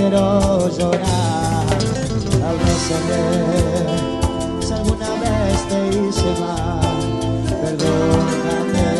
quiero llorar. Abrázame, si alguna vez te hice mal, perdóname.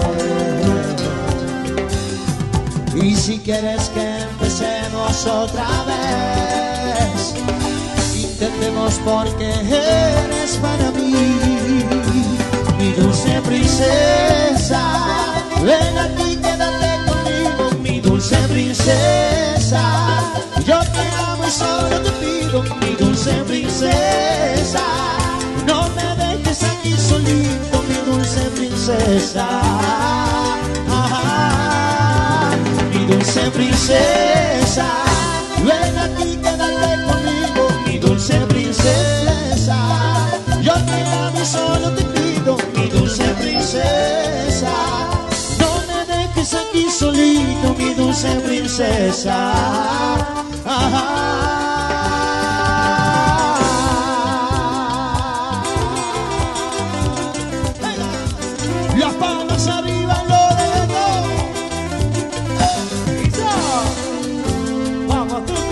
Y si quieres que empecemos otra vez, intentemos porque eres para mí mi dulce princesa. Ven aquí, quédate conmigo, mi dulce princesa. Yo te amo y solo te pido, mi dulce princesa. No me dejes aquí solito, mi dulce princesa. Mi dulce princesa. Ven aquí, quédate conmigo, mi dulce princesa. Yo te amo y solo te pido, mi dulce princesa. No me dejes aquí solito, mi dulce princesa. Las palmas arriba, lo de todo. Vamos, tú.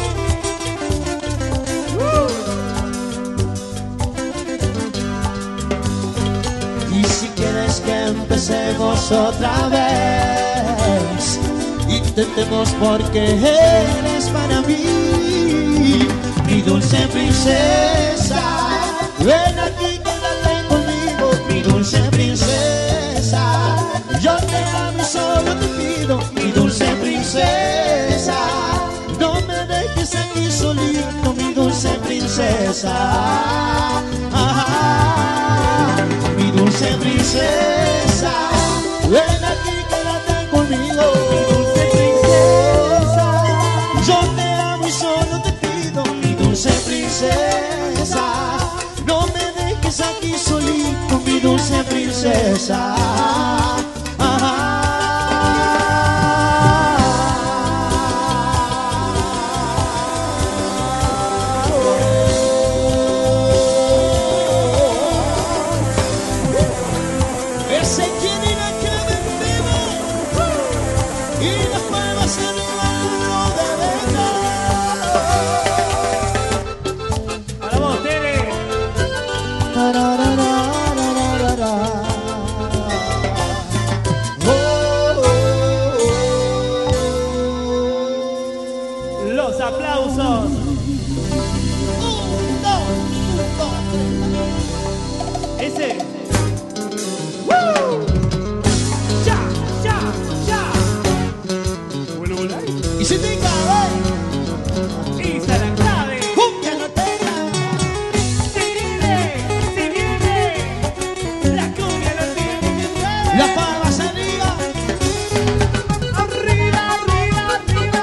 Y si quieres que empecemos otra vez, intentemos porque eres para mí mi dulce princesa. Ven aquí, quédate conmigo, mi dulce princesa. Yo te amo y solo te pido, mi dulce princesa. No me dejes aquí solito, mi dulce princesa. Mi dulce princesa. Ven aquí, quédate conmigo, mi dulce princesa. Yo te amo y solo te pido, mi dulce princesa. No me dejes aquí solito, mi dulce princesa. Ese quiere ir a que vendemos y las palmas en el mano de verdad. Para vos, Tere. Los aplausos. Ese. Ya, ya, ya. Y si te cae, Esa es la clave. que no te Si viene, la cumbia lo tiene que traer. las palmas arriba. Arriba, arriba, arriba.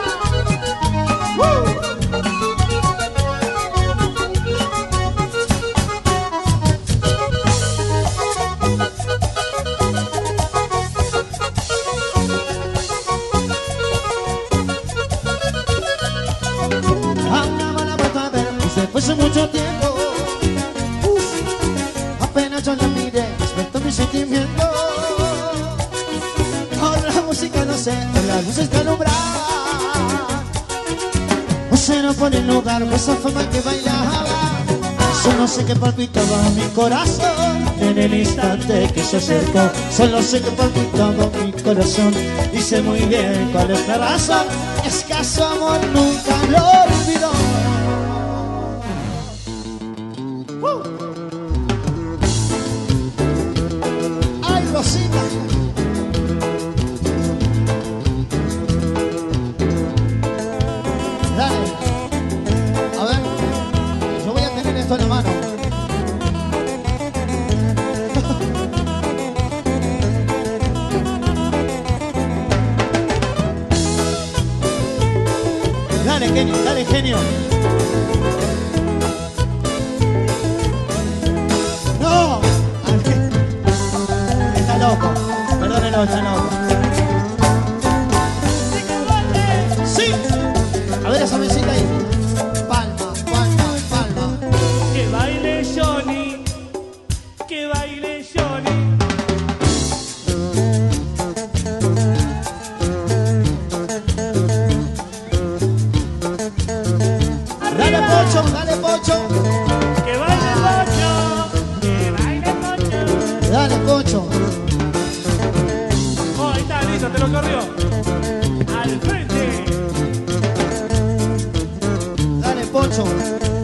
Andaba la vuelta a ver y se fue hace mucho tiempo. Apenas yo la miré, despertó mi sentimiento. Ahora la música no sé, con las luces que alumbran. No sé, no pone en lugar con esa forma que bailaba. Solo sé que palpitaba mi corazón en el instante que se acercó. Solo sé que palpitaba mi corazón y sé muy bien cuál es la razón. Es que a su amor nunca lo olvidó. ¡Ay, Rosita! Dale. A ver, yo voy a tener esto en la mano. Dale, genio, dale, genio. No, está loco. Perdónenlo, está loco. Sí. A ver esa mesita ahí. Palma, palma, palma. Que baile Johnny, que baile Johnny. Poncho.